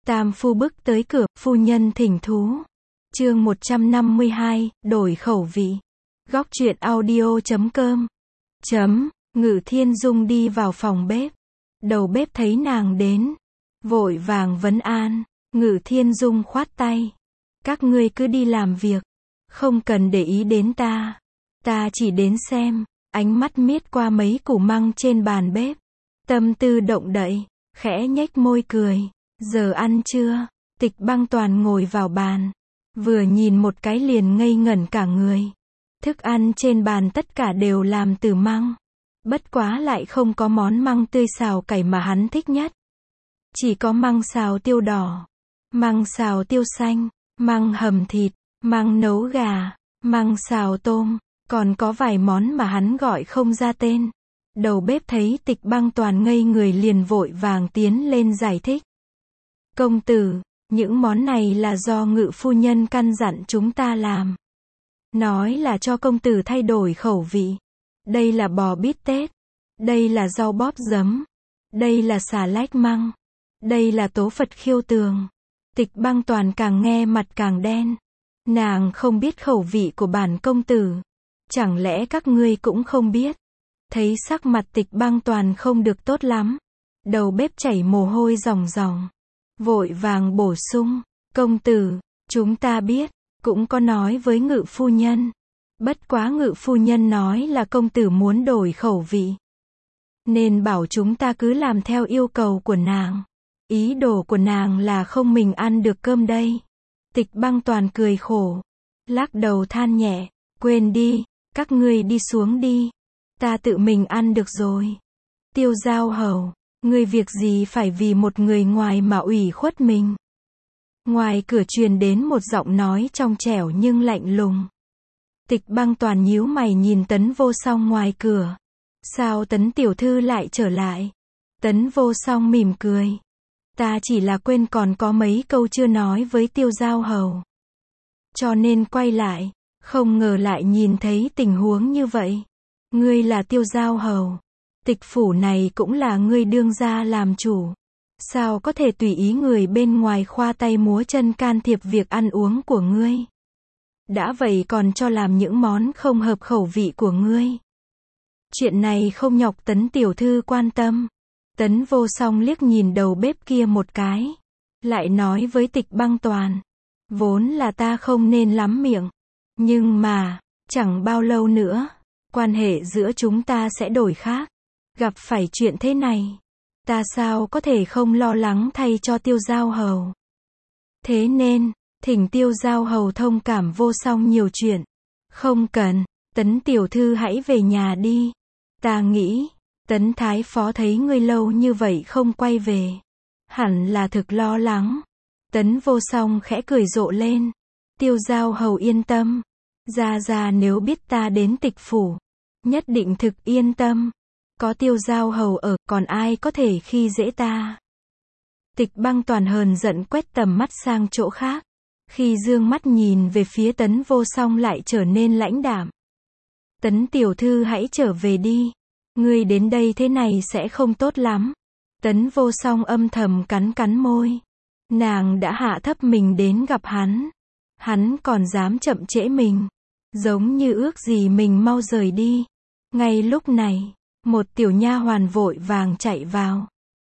Tam phu bước tới cửa, phu nhân thỉnh thú. Chương 152, đổi khẩu vị. Góc truyện audio.com. Ngự Thiên Dung đi vào phòng bếp. Đầu bếp thấy nàng đến, vội vàng vấn an. Ngự Thiên Dung khoát tay. Các ngươi cứ đi làm việc, không cần để ý đến ta. Ta chỉ đến xem. Ánh mắt miết qua mấy củ măng trên bàn bếp. Tâm tư động đậy, khẽ nhếch môi cười. Giờ ăn chưa? Tịch Băng Toàn ngồi vào bàn. Vừa nhìn một cái liền ngây ngẩn cả người. Thức ăn trên bàn tất cả đều làm từ măng. Bất quá lại không có món măng tươi xào cải mà hắn thích nhất. Chỉ có măng xào tiêu đỏ, măng xào tiêu xanh, măng hầm thịt, măng nấu gà, măng xào tôm, còn có vài món mà hắn gọi không ra tên. Đầu bếp thấy Tịch Băng Toàn ngây người liền vội vàng tiến lên giải thích. Công tử, những món này là do Ngự phu nhân căn dặn chúng ta làm. Nói là cho công tử thay đổi khẩu vị. Đây là bò bít tết. Đây là rau bóp giấm. Đây là xà lách măng. Đây là tố Phật khiêu tường. Tịch Băng Toàn càng nghe mặt càng đen. Nàng không biết khẩu vị của bản công tử. Chẳng lẽ các ngươi cũng không biết? Thấy sắc mặt Tịch Băng Toàn không được tốt lắm. Đầu bếp chảy mồ hôi ròng ròng. Vội vàng bổ sung. Công tử, chúng ta biết, cũng có nói với Ngự phu nhân. Bất quá Ngự phu nhân nói là công tử muốn đổi khẩu vị. Nên bảo chúng ta cứ làm theo yêu cầu của nàng. Ý đồ của nàng là không mình ăn được cơm đây. Tịch Băng Toàn cười khổ. Lắc đầu than nhẹ. Quên đi, các ngươi đi xuống đi. Ta tự mình ăn được rồi. Tiêu Giao Hầu, ngươi việc gì phải vì một người ngoài mà ủy khuất mình. Ngoài cửa truyền đến một giọng nói trong trẻo nhưng lạnh lùng. Tịch Băng Toàn nhíu mày nhìn Tấn Vô Song ngoài cửa. Sao Tấn tiểu thư lại trở lại? Tấn Vô Song mỉm cười. Ta chỉ là quên còn có mấy câu chưa nói với Tiêu Giao Hầu. Cho nên quay lại, không ngờ lại nhìn thấy tình huống như vậy. Ngươi là Tiêu Giao Hầu. Tịch phủ này cũng là ngươi đương gia làm chủ. Sao có thể tùy ý người bên ngoài khoa tay múa chân can thiệp việc ăn uống của ngươi? Đã vậy còn cho làm những món không hợp khẩu vị của ngươi. Chuyện này không nhọc Tấn tiểu thư quan tâm. Tấn Vô Song liếc nhìn đầu bếp kia một cái. Lại nói với Tịch Băng Toàn. Vốn là ta không nên lắm miệng. Nhưng mà, chẳng bao lâu nữa, quan hệ giữa chúng ta sẽ đổi khác. Gặp phải chuyện thế này, ta sao có thể không lo lắng thay cho Tiêu Giao Hầu. Thế nên, thỉnh Tiêu Giao Hầu thông cảm Vô Song nhiều chuyện. Không cần, Tấn tiểu thư hãy về nhà đi. Ta nghĩ, Tấn Thái Phó thấy ngươi lâu như vậy không quay về. Hẳn là thực lo lắng. Tấn Vô Song khẽ cười rộ lên. Tiêu Giao Hầu yên tâm. Gia nếu biết ta đến Tịch phủ, nhất định thực yên tâm. Có Tiêu Giao Hầu ở, còn ai có thể khi dễ ta. Tịch Băng Toàn hờn giận quét tầm mắt sang chỗ khác. Khi dương mắt nhìn về phía Tấn Vô Song lại trở nên lãnh đạm. Tấn tiểu thư hãy trở về đi. Ngươi đến đây thế này sẽ không tốt lắm. Tấn Vô Song âm thầm cắn môi. Nàng đã hạ thấp mình đến gặp hắn. Hắn còn dám chậm trễ mình. Giống như ước gì mình mau rời đi. Ngay lúc này, một tiểu nha hoàn vội vàng chạy vào.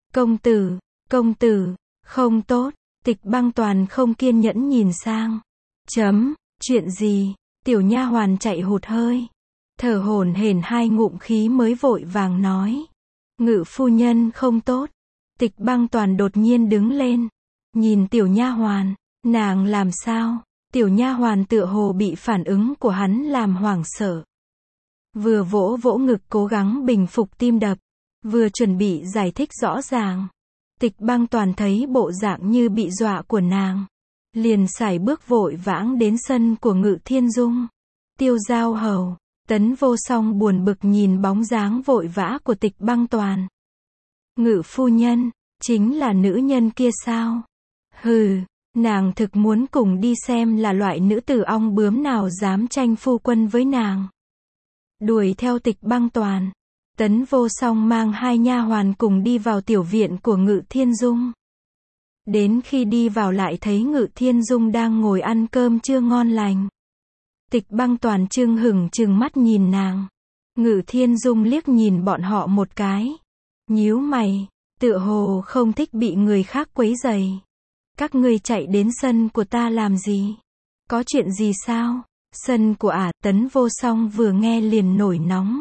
Công tử, không tốt. Tịch Băng Toàn không kiên nhẫn nhìn sang. Chuyện gì? Tiểu nha hoàn chạy hụt hơi. Thở hổn hển hai ngụm khí mới vội vàng nói. Ngự phu nhân không tốt. Tịch Băng Toàn đột nhiên đứng lên. Nhìn tiểu nha hoàn, nàng làm sao? Tiểu nha hoàn tựa hồ bị phản ứng của hắn làm hoảng sợ. Vừa vỗ vỗ ngực cố gắng bình phục tim đập. Vừa chuẩn bị giải thích rõ ràng. Tịch Băng Toàn thấy bộ dạng như bị dọa của nàng. Liền sải bước vội vãng đến sân của Ngự Thiên Dung. Tiêu Giao Hầu. Tấn Vô Song buồn bực nhìn bóng dáng vội vã của Tịch Băng Toàn. Ngự phu nhân, chính là nữ nhân kia sao? Hừ, nàng thực muốn cùng đi xem là loại nữ tử ong bướm nào dám tranh phu quân với nàng. Đuổi theo Tịch Băng Toàn. Tấn Vô Song mang hai nha hoàn cùng đi vào tiểu viện của Ngự Thiên Dung. Đến khi đi vào lại thấy Ngự Thiên Dung đang ngồi ăn cơm trưa ngon lành. Tịch Băng Toàn trừng hửng trừng mắt nhìn nàng. Ngự Thiên Dung liếc nhìn bọn họ một cái. Nhíu mày, tựa hồ không thích bị người khác quấy rầy. Các ngươi chạy đến sân của ta làm gì? Có chuyện gì sao? Sân của Tấn Vô Song vừa nghe liền nổi nóng.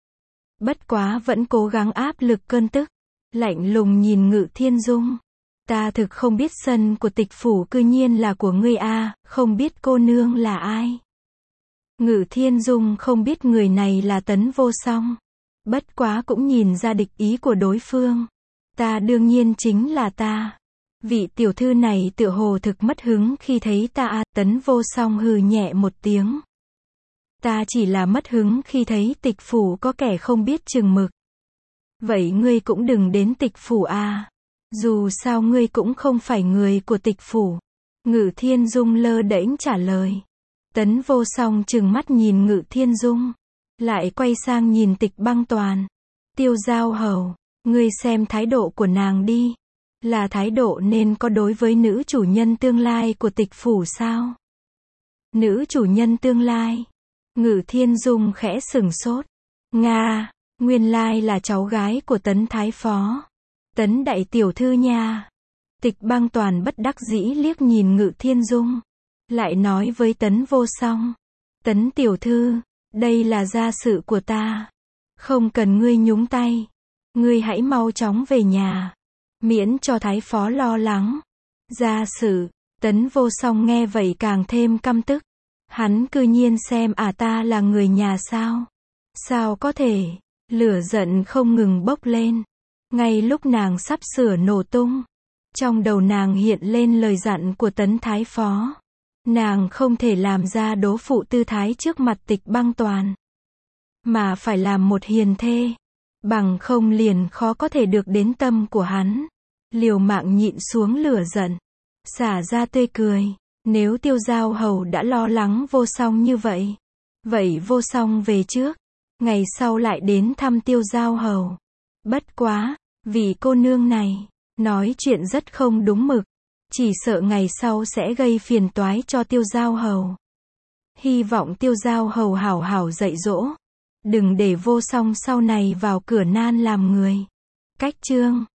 Bất quá vẫn cố gắng áp lực cơn tức. Lạnh lùng nhìn Ngự Thiên Dung. Ta thực không biết sân của tịch phủ cư nhiên là của ngươi không biết cô nương là ai. Ngự Thiên Dung không biết người này là Tấn Vô Song. Bất quá cũng nhìn ra địch ý của đối phương. Ta đương nhiên chính là ta. Vị tiểu thư này tựa hồ thực mất hứng khi thấy ta Tấn Vô Song hừ nhẹ một tiếng. Ta chỉ là mất hứng khi thấy tịch phủ có kẻ không biết chừng mực. Vậy ngươi cũng đừng đến tịch phủ Dù sao ngươi cũng không phải người của tịch phủ. Ngự Thiên Dung lơ đễnh trả lời. Tấn Vô Song trừng mắt nhìn Ngự Thiên Dung. Lại quay sang nhìn Tịch Băng Toàn. Tiêu Giao Hầu, ngươi xem thái độ của nàng đi. Là thái độ nên có đối với nữ chủ nhân tương lai của tịch phủ sao? Nữ chủ nhân tương lai. Ngự Thiên Dung khẽ sửng sốt. Nga, nguyên lai là cháu gái của Tấn Thái Phó. Tấn đại tiểu thư nha. Tịch Băng Toàn bất đắc dĩ liếc nhìn Ngự Thiên Dung. Lại nói với Tấn Vô Song. Tấn tiểu thư, đây là gia sự của ta. Không cần ngươi nhúng tay. Ngươi hãy mau chóng về nhà. Miễn cho Thái Phó lo lắng. Gia sự, Tấn Vô Song nghe vậy càng thêm căm tức. Hắn cư nhiên xem ta là người nhà sao? Sao có thể? Lửa giận không ngừng bốc lên. Ngay lúc nàng sắp sửa nổ tung. Trong đầu nàng hiện lên lời dặn của Tấn Thái Phó. Nàng không thể làm ra đố phụ tư thái trước mặt Tịch Băng Toàn. Mà phải làm một hiền thê. Bằng không liền khó có thể được đến tâm của hắn. Liều mạng nhịn xuống lửa giận. Xả ra tươi cười. Nếu Tiêu Giao Hầu đã lo lắng Vô Song như vậy. Vậy Vô Song về trước. Ngày sau lại đến thăm Tiêu Giao Hầu. Bất quá, vì cô nương này, nói chuyện rất không đúng mực. Chỉ sợ ngày sau sẽ gây phiền toái cho Tiêu Giao Hầu. Hy vọng Tiêu Giao Hầu hảo hảo dạy dỗ. Đừng để Vô Song sau này vào cửa nan làm người. Cách chương